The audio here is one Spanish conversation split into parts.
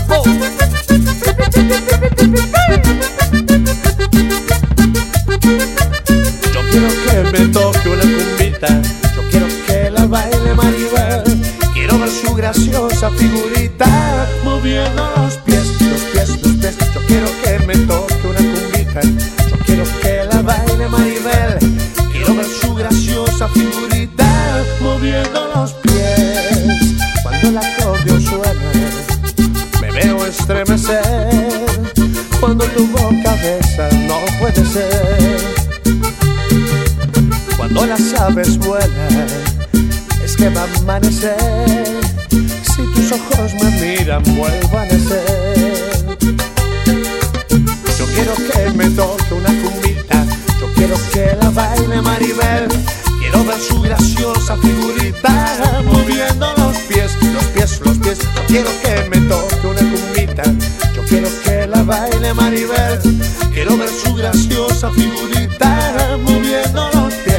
Oh. Yo quiero que me toque una cumbita, yo quiero que la baile Maribel. Quiero ver su graciosa figurita moviendo los pies, los pies, los pies. Yo quiero que me toque una cumbita, yo quiero que la baile Maribel. Quiero ver su graciosa figurita moviendo los pies. Cuando el acordeón suena me veo estremecer. Cuando tu boca besa no puede ser. Cuando las aves vuelan es que va a amanecer. Si tus ojos me miran vuelvo a nacer. Yo quiero que me toque una cumbita, yo quiero que la baile Maribel. Quiero ver su graciosa figurita moviendo los pies, los pies, los pies. Yo quiero que me toque una cumbita, yo quiero que la baile Maribel. Quiero ver su graciosa figurita moviendo los pies.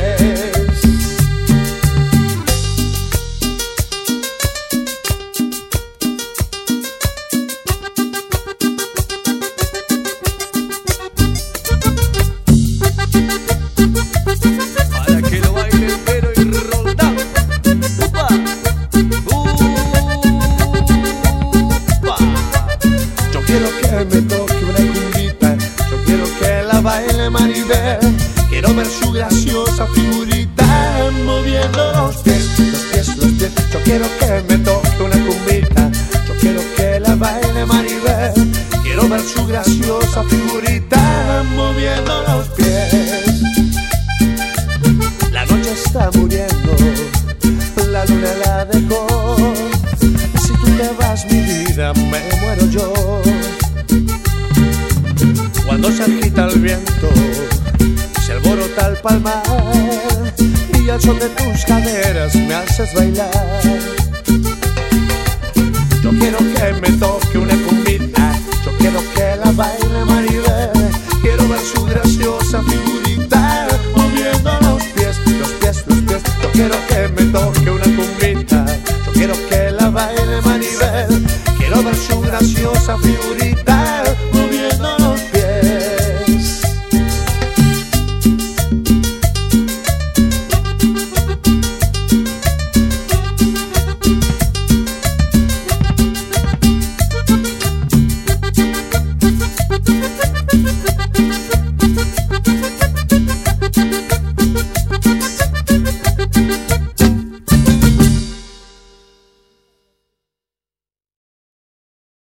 Me toque una cumbita, yo quiero que la baile Maribel. Quiero ver su graciosa figurita moviendo los pies, los pies, los pies. Yo quiero que me toque una cumbita, yo quiero que la baile Maribel. Quiero ver su graciosa figurita moviendo los pies. La noche está muriendo, la luna la dejó. Si tú te vas mi vida me muero yo. Cuando se agita el viento, se alborota el palmar y al son de tus caderas me haces bailar. Yo quiero que me toque una cumbita, yo quiero que la baile Maribel. Quiero ver su graciosa figurita moviendo los pies, los pies, los pies. Yo quiero que me toque una cumbita, yo quiero que la baile Maribel. Quiero ver su graciosa figurita